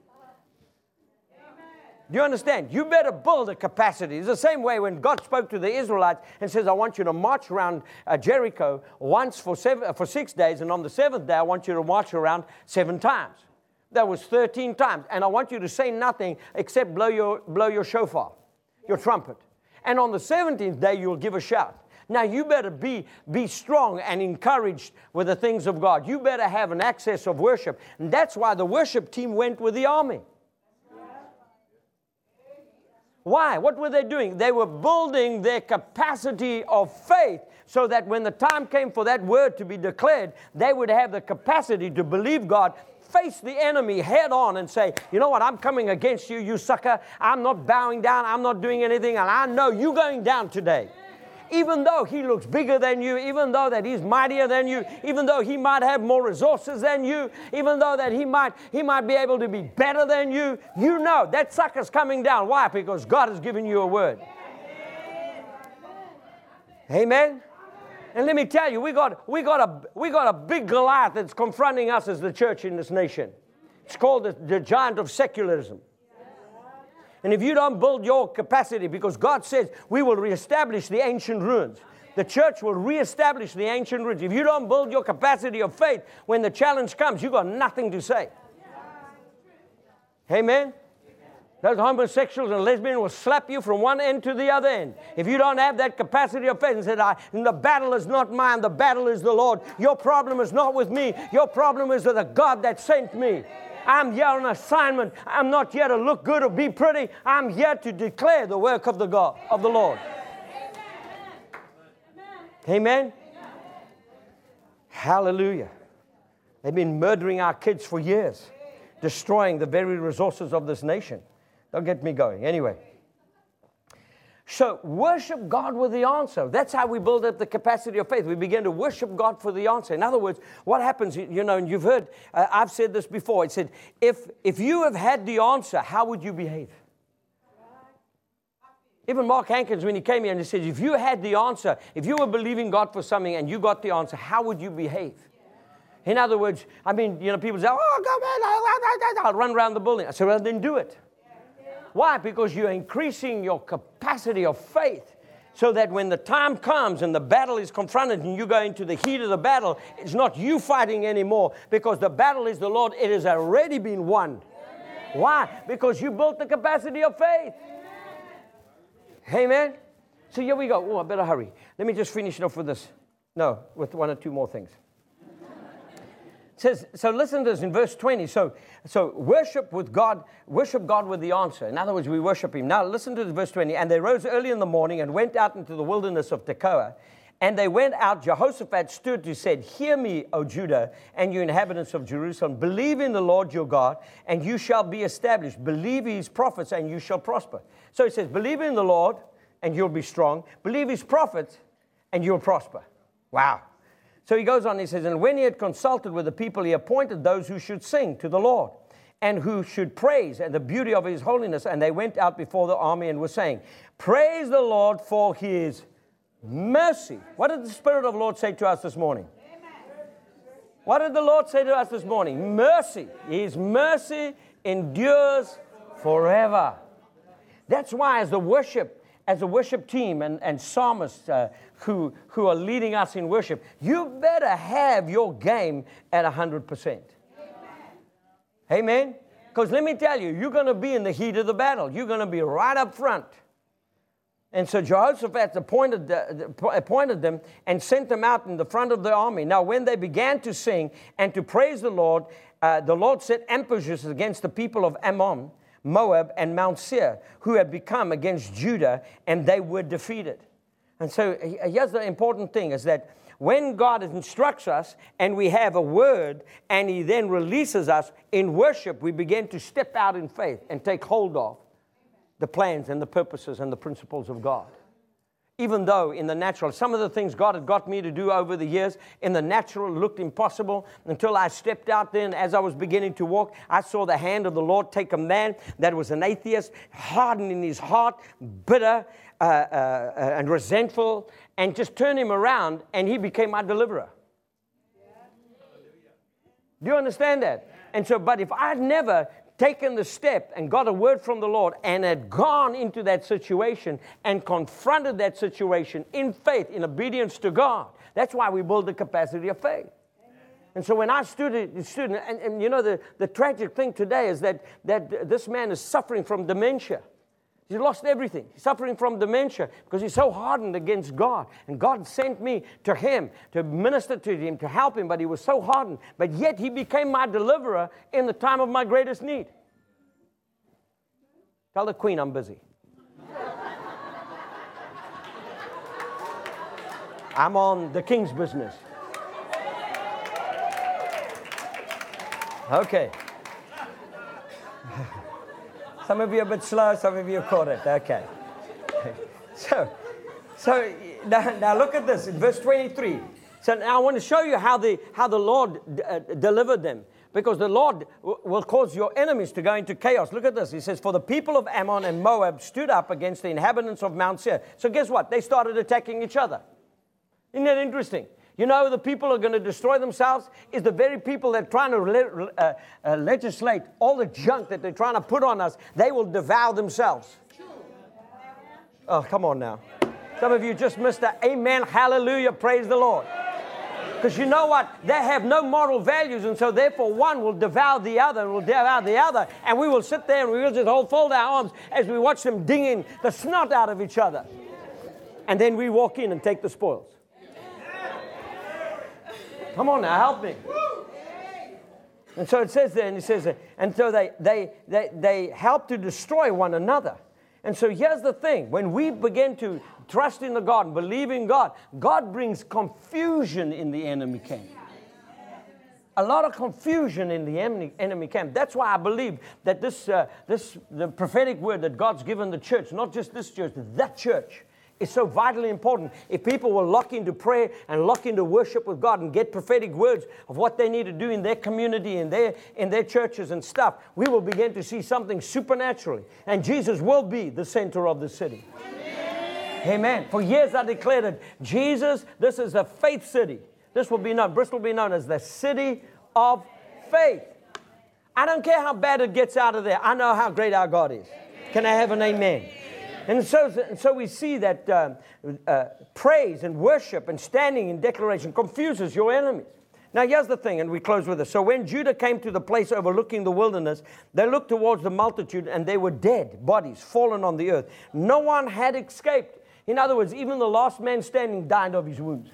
Do you understand? You better build a capacity. It's the same way when God spoke to the Israelites and says, I want you to march around uh, Jericho once for seven, uh, for six days, and on the seventh day, I want you to march around seven times. That was thirteen times. And I want you to say nothing except blow your, blow your shofar, your trumpet. And on the seventeenth day, you'll give a shout. Now, you better be, be strong and encouraged with the things of God. You better have an access of worship. And that's why the worship team went with the army. Why? What were they doing? They were building their capacity of faith so that when the time came for that word to be declared, they would have the capacity to believe God, face the enemy head on and say, you know what, I'm coming against you, you sucker. I'm not bowing down. I'm not doing anything. And I know you're going down today. Even though he looks bigger than you, even though that he's mightier than you, even though he might have more resources than you, even though that he might, he might be able to be better than you, you know that sucker's coming down. Why? Because God has given you a word. Amen? And let me tell you, we got, we got, a, we got a big Goliath that's confronting us as the church in this nation. It's called the, the giant of secularism. And if you don't build your capacity, because God says we will reestablish the ancient ruins. The church will reestablish the ancient ruins. If you don't build your capacity of faith, when the challenge comes, you've got nothing to say. Amen? Those homosexuals and lesbians will slap you from one end to the other end. If you don't have that capacity of faith and say, I, the battle is not mine, the battle is the Lord. Your problem is not with me. Your problem is with the God that sent me. I'm here on assignment. I'm not here to look good or be pretty. I'm here to declare the work of the God, of the Lord. Amen? Hallelujah. They've been murdering our kids for years, destroying the very resources of this nation. Don't get me going. Anyway. So worship God with the answer. That's how we build up the capacity of faith. We begin to worship God for the answer. In other words, what happens, you know, and you've heard, uh, I've said this before. It said, if, if you have had the answer, how would you behave? Even Mark Hankins, when he came here and he said, if you had the answer, if you were believing God for something and you got the answer, how would you behave? In other words, I mean, you know, people say, oh, God, man, I'll run around the building. I said, well, then do it. Why? Because you're increasing your capacity of faith so that when the time comes and the battle is confronted and you go into the heat of the battle, it's not you fighting anymore because the battle is the Lord. It has already been won. Amen. Why? Because you built the capacity of faith. Amen. Amen. So here we go. Oh, I better hurry. Let me just finish it off with this. No, with one or two more things. It says, so listen to this in verse twenty. So, so worship with God, worship God with the answer. In other words, we worship Him. Now listen to this, verse twenty. And they rose early in the morning and went out into the wilderness of Tekoa. And they went out, Jehoshaphat stood and said, hear me, O Judah, and you inhabitants of Jerusalem. Believe in the Lord your God, and you shall be established. Believe His prophets, and you shall prosper. So it says, believe in the Lord, and you'll be strong. Believe His prophets, and you'll prosper. Wow. So he goes on, he says, and when he had consulted with the people, he appointed those who should sing to the Lord and who should praise and the beauty of His holiness. And they went out before the army and were saying, praise the Lord for His mercy. What did the Spirit of the Lord say to us this morning? Amen. What did the Lord say to us this morning? Mercy. His mercy endures forever. That's why as the worship, as a worship team and, and psalmists uh, who, who are leading us in worship, you better have your game at one hundred percent. Amen? Because let me tell you, you're going to be in the heat of the battle. You're going to be right up front. And so Jehoshaphat appointed, the, appointed them and sent them out in the front of the army. Now, when they began to sing and to praise the Lord, uh, the Lord set ambushes against the people of Ammon, Moab, and Mount Seir, who had become against Judah, and they were defeated. And so here's the important thing, is that when God instructs us and we have a word and He then releases us in worship, we begin to step out in faith and take hold of the plans and the purposes and the principles of God. Even though in the natural, some of the things God had got me to do over the years, in the natural looked impossible until I stepped out there, and as I was beginning to walk, I saw the hand of the Lord take a man that was an atheist, hardened in his heart, bitter uh, uh, and resentful, and just turn him around, and he became my deliverer. Do you understand that? And so, but if I'd never taken the step and got a word from the Lord and had gone into that situation and confronted that situation in faith, in obedience to God, that's why we build the capacity of faith. Amen. And so when I stood, stood and, and you know, the, the tragic thing today is that, that this man is suffering from dementia. He's lost everything. He's suffering from dementia because he's so hardened against God. And God sent me to him to minister to him, to help him, but he was so hardened. But yet he became my deliverer in the time of my greatest need. Tell the Queen I'm busy. I'm on the king's business. Okay. Some of you are a bit slow, some of you caught it. Okay. So, so now, now look at this in verse twenty-three. So now I want to show you how the, how the Lord d- uh, delivered them. Because the Lord w- will cause your enemies to go into chaos. Look at this. He says, for the people of Ammon and Moab stood up against the inhabitants of Mount Seir. So guess what? They started attacking each other. Isn't that interesting? You know, the people who are going to destroy themselves is the very people that are trying to le- uh, uh, legislate all the junk that they're trying to put on us. They will devour themselves. Oh, come on now. Some of you just missed that. Amen. Hallelujah. Praise the Lord. Because you know what? They have no moral values, and so therefore one will devour the other and will devour the other, and we will sit there and we will just hold, fold our arms as we watch them dinging the snot out of each other. And then we walk in and take the spoils. Come on now, help me. And so it says there, and it says, and so they, they, they, they help to destroy one another. And so here's the thing. When we begin to trust in the God, believe in God, God brings confusion in the enemy camp. A lot of confusion in the enemy, enemy camp. That's why I believe that this, uh, this, the prophetic word that God's given the church, not just this church, that church, is so vitally important. If people will lock into prayer and lock into worship with God and get prophetic words of what they need to do in their community, in their, in their churches and stuff, we will begin to see something supernaturally. And Jesus will be the center of the city. Amen. Amen. For years I declared it, Jesus, this is a faith city. This will be known, Bristol will be known as the city of faith. I don't care how bad it gets out of there. I know how great our God is. Can I have an amen? And so, so we see that uh, uh, praise and worship and standing in declaration confuses your enemies. Now, here's the thing, and we close with this. So when Judah came to the place overlooking the wilderness, they looked towards the multitude, and they were dead bodies, fallen on the earth. No one had escaped. In other words, even the last man standing died of his wounds.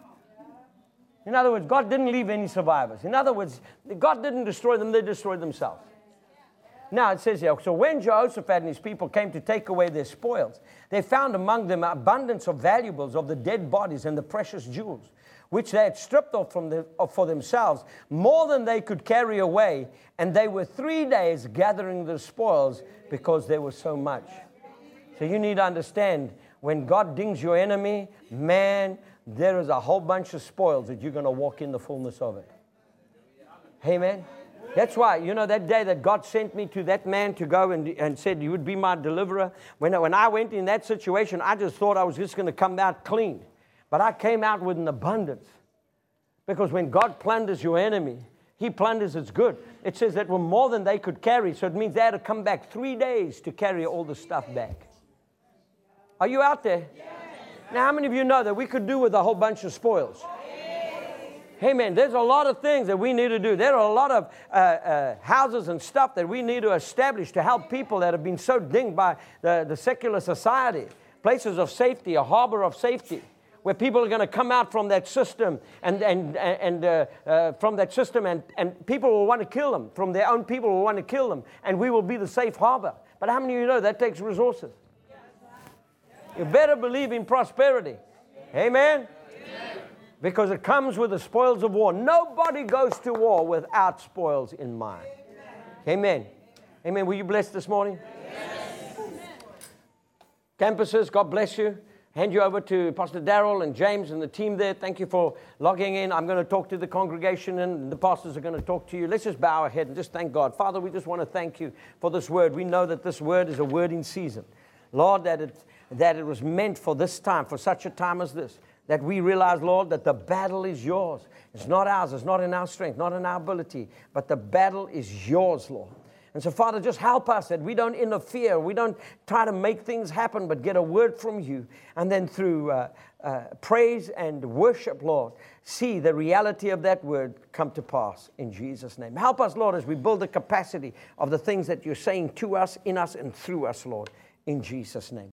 In other words, God didn't leave any survivors. In other words, God didn't destroy them, they destroyed themselves. Now it says here, so when Jehoshaphat and his people came to take away their spoils, they found among them abundance of valuables of the dead bodies and the precious jewels, which they had stripped off from the, off for themselves, more than they could carry away. And they were three days gathering the spoils because there was so much. So you need to understand, when God dings your enemy, man, there is a whole bunch of spoils that you're going to walk in the fullness of it. Amen. That's why, you know, that day that God sent me to that man to go and, and said, you would be my deliverer. When, when I went in that situation, I just thought I was just going to come out clean. But I came out with an abundance. Because when God plunders your enemy, He plunders its good. It says that were more than they could carry. So it means they had to come back three days to carry all the stuff back. Are you out there? Yes. Now, how many of you know that we could do with a whole bunch of spoils? Hey, man, there's a lot of things that we need to do. There are a lot of uh, uh, houses and stuff that we need to establish to help people that have been so dinged by the, the secular society. Places of safety, a harbor of safety, where people are going to come out from that system and, and, and uh, uh, from that system and, and people will want to kill them. From their own people will want to kill them. And we will be the safe harbor. But how many of you know that takes resources? You better believe in prosperity. Amen? Because it comes with the spoils of war. Nobody goes to war without spoils in mind. Amen. Amen. Were you blessed this morning? Yes. Campuses, God bless you. Hand you over to Pastor Darrell and James and the team there. Thank you for logging in. I'm going to talk to the congregation and the pastors are going to talk to you. Let's just bow our head and just thank God. Father, we just want to thank you for this word. We know that this word is a word in season. Lord, that it, that it was meant for this time, for such a time as this. That we realize, Lord, that the battle is yours. It's not ours. It's not in our strength, not in our ability. But the battle is yours, Lord. And so, Father, just help us that we don't interfere. We don't try to make things happen, but get a word from you. And then through uh, uh, praise and worship, Lord, see the reality of that word come to pass in Jesus' name. Help us, Lord, as we build the capacity of the things that you're saying to us, in us, and through us, Lord, in Jesus' name.